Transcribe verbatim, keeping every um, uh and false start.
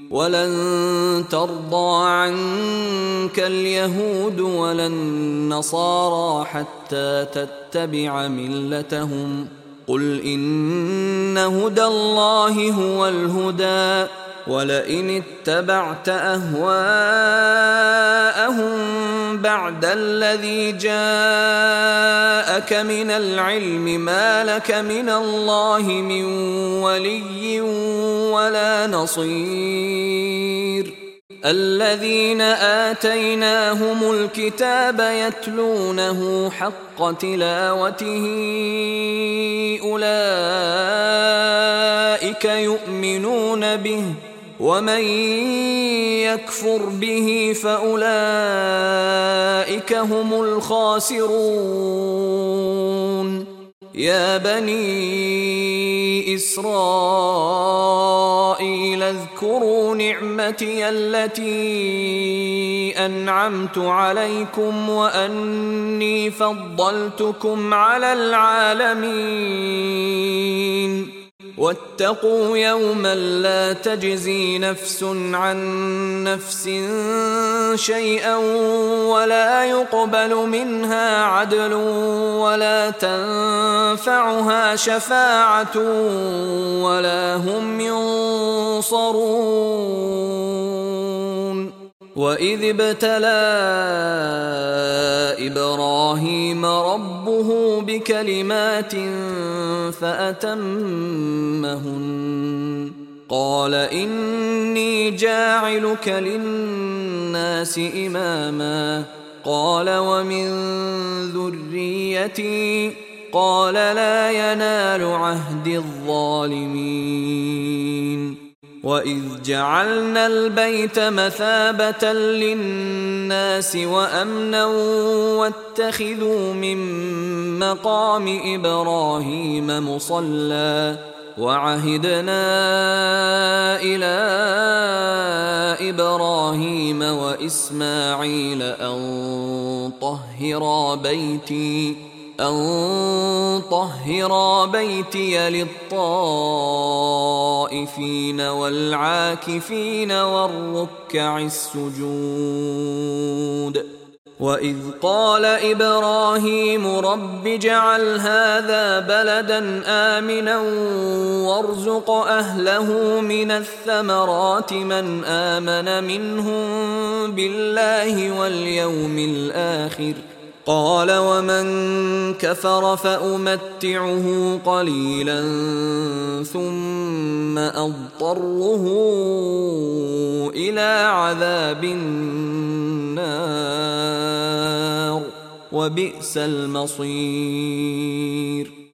ولن ترضى عنك اليهود ولا النصارى حتى تتبع ملتهم قل إن هدى الله هو الهدى ولئن اتبعت أهواءهم بعد الذي جاءك من العلم ما لك من الله من ولي ولا نصير الذين آتيناهم الكتاب يتلونه حق تلاوته أولئك يؤمنون به ومن يكفر به فأولئك هم الخاسرون يا بني إسرائيل اذكروا نعمتي التي أنعمت عليكم وأني فضلتكم على العالمين واتقوا يوما لا تجزي نفس عن نفس شيئا ولا يقبل منها عدل ولا تنفعها شفاعة ولا هم ينصرون وإذ ابتلى إبراهيم ربه بكلمات فأتمهن قال إني جاعلك للناس إماما قال ومن ذريتي قال لا ينال عهد الظالمين وإذ جعلنا البيت مثابة للناس وأمنا واتخذوا من مقام إبراهيم مصلى وعهدنا إلى إبراهيم وإسماعيل أن طهرا بيتي أن طهرا بيتي للطائفين والعاكفين والركع السجود وإذ قال إبراهيم رب اجعل هذا بلدا آمنا وارزق أهله من الثمرات من آمن منهم بالله واليوم الآخر قال ومن كفر فأمتعه قليلا ثم أضطره إلى عذاب النار وبئس المصير